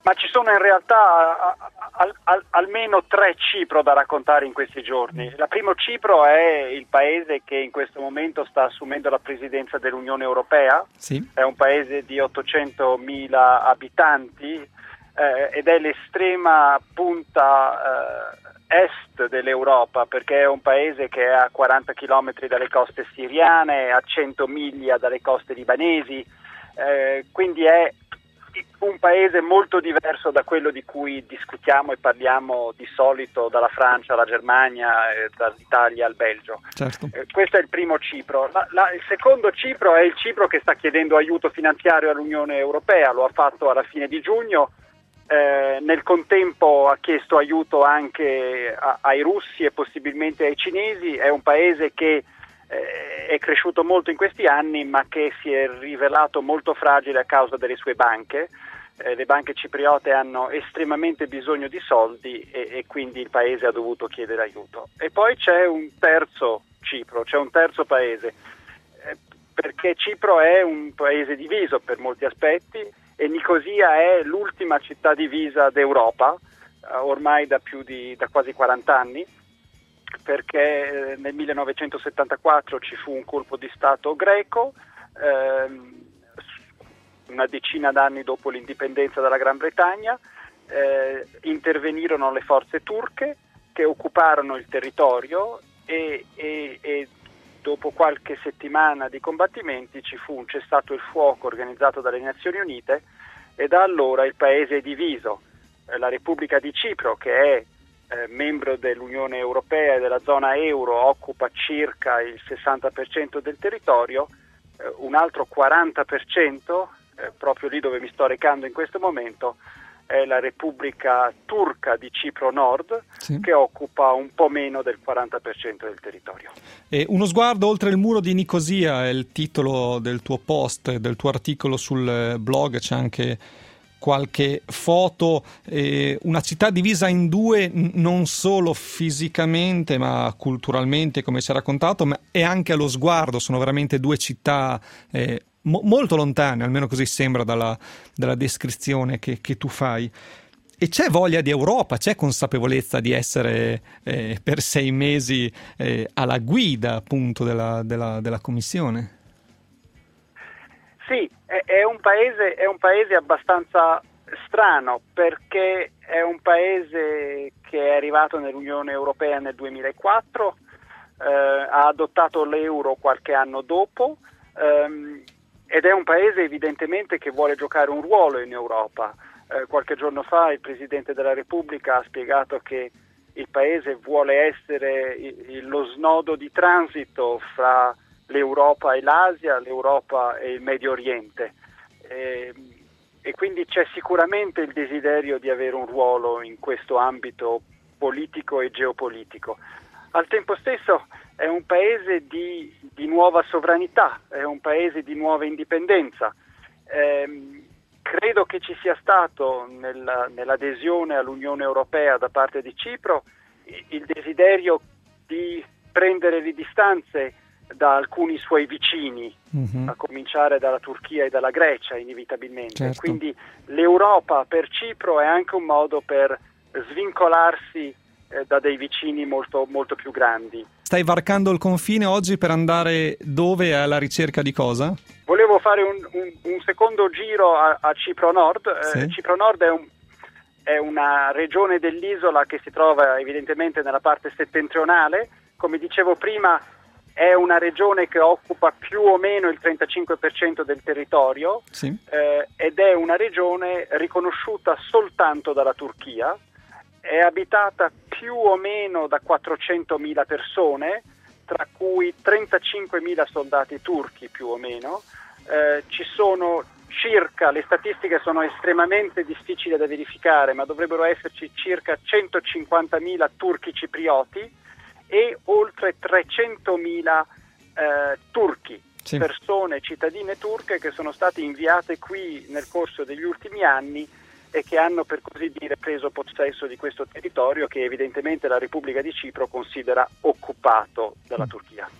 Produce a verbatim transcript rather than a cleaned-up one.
Ma ci sono in realtà a, a, a, almeno tre Cipro da raccontare in questi giorni. La primo Cipro è il paese che in questo momento sta assumendo la presidenza dell'Unione Europea, sì. È un paese di ottocentomila abitanti eh, ed è l'estrema punta eh, est dell'Europa, perché è un paese che è a quaranta chilometri dalle coste siriane, a cento miglia dalle coste libanesi, eh, quindi è un paese molto diverso da quello di cui discutiamo e parliamo di solito dalla Francia alla Germania, eh, dall'Italia al Belgio. Certo. Eh, questo è il primo Cipro. La, la, il secondo Cipro è il Cipro che sta chiedendo aiuto finanziario all'Unione Europea, lo ha fatto alla fine di giugno, eh, nel contempo ha chiesto aiuto anche a, ai russi e possibilmente ai cinesi. È un paese che è cresciuto molto in questi anni, ma che si è rivelato molto fragile a causa delle sue banche. Eh, le banche cipriote hanno estremamente bisogno di soldi e, e quindi il paese ha dovuto chiedere aiuto. E poi c'è un terzo Cipro, c'è un terzo paese, eh, perché Cipro è un paese diviso per molti aspetti e Nicosia è l'ultima città divisa d'Europa, eh, ormai da più di da quasi quaranta anni. Perché nel millenovecentosettantaquattro ci fu un colpo di Stato greco, ehm, una decina d'anni dopo l'indipendenza dalla Gran Bretagna, eh, intervenirono le forze turche che occuparono il territorio e, e, e dopo qualche settimana di combattimenti ci fu un cessato il fuoco organizzato dalle Nazioni Unite e da allora il paese è diviso. Eh, la Repubblica di Cipro, che è Eh, membro dell'Unione Europea e della zona euro, occupa circa il sessanta per cento del territorio, eh, un altro quaranta per cento, eh, proprio lì dove mi sto recando in questo momento, è la Repubblica Turca di Cipro Nord, sì. Che occupa un po' meno del quaranta per cento del territorio. E uno sguardo oltre il muro di Nicosia è il titolo del tuo post, del tuo articolo sul blog, c'è anche qualche foto, eh, una città divisa in due n- non solo fisicamente ma culturalmente, come ci ha raccontato, ma e anche allo sguardo. Sono veramente due città eh, mo- molto lontane, almeno così sembra dalla, dalla descrizione che, che tu fai. E c'è voglia di Europa, c'è consapevolezza di essere eh, per sei mesi eh, alla guida appunto della, della, della Commissione? Sì, è, è un paese, è un paese abbastanza strano, perché è un paese che è arrivato nell'Unione Europea nel duemilaquattro, eh, ha adottato l'euro qualche anno dopo, ehm, ed è un paese evidentemente che vuole giocare un ruolo in Europa. Eh, qualche giorno fa il Presidente della Repubblica ha spiegato che il paese vuole essere il, il, lo snodo di transito fra l'Europa e l'Asia, l'Europa e il Medio Oriente, e, e quindi c'è sicuramente il desiderio di avere un ruolo in questo ambito politico e geopolitico. Al tempo stesso è un paese di, di nuova sovranità, è un paese di nuova indipendenza. Eh, credo che ci sia stato nella, nell'adesione all'Unione Europea da parte di Cipro il desiderio di prendere le distanze da alcuni suoi vicini, mm-hmm. a cominciare dalla Turchia e dalla Grecia inevitabilmente. Certo. Quindi l'Europa per Cipro è anche un modo per svincolarsi eh, da dei vicini molto, molto più grandi. Stai varcando il confine oggi per andare dove? Alla ricerca di cosa? Volevo fare un, un, un secondo giro a, a Cipro Nord. Sì. Eh, Cipro Nord è, un, è una regione dell'isola che si trova evidentemente nella parte settentrionale. Come dicevo prima, è una regione che occupa più o meno il trentacinque per cento del territorio, sì. eh, ed è una regione riconosciuta soltanto dalla Turchia, è abitata più o meno da quattrocentomila persone, tra cui trentacinquemila soldati turchi più o meno. Eh, ci sono circa, le statistiche sono estremamente difficili da verificare, ma dovrebbero esserci circa centocinquantamila turchi ciprioti e oltre trecentomila eh, turchi, sì. persone, cittadine turche che sono state inviate qui nel corso degli ultimi anni e che hanno, per così dire, preso possesso di questo territorio che evidentemente la Repubblica di Cipro considera occupato dalla Turchia.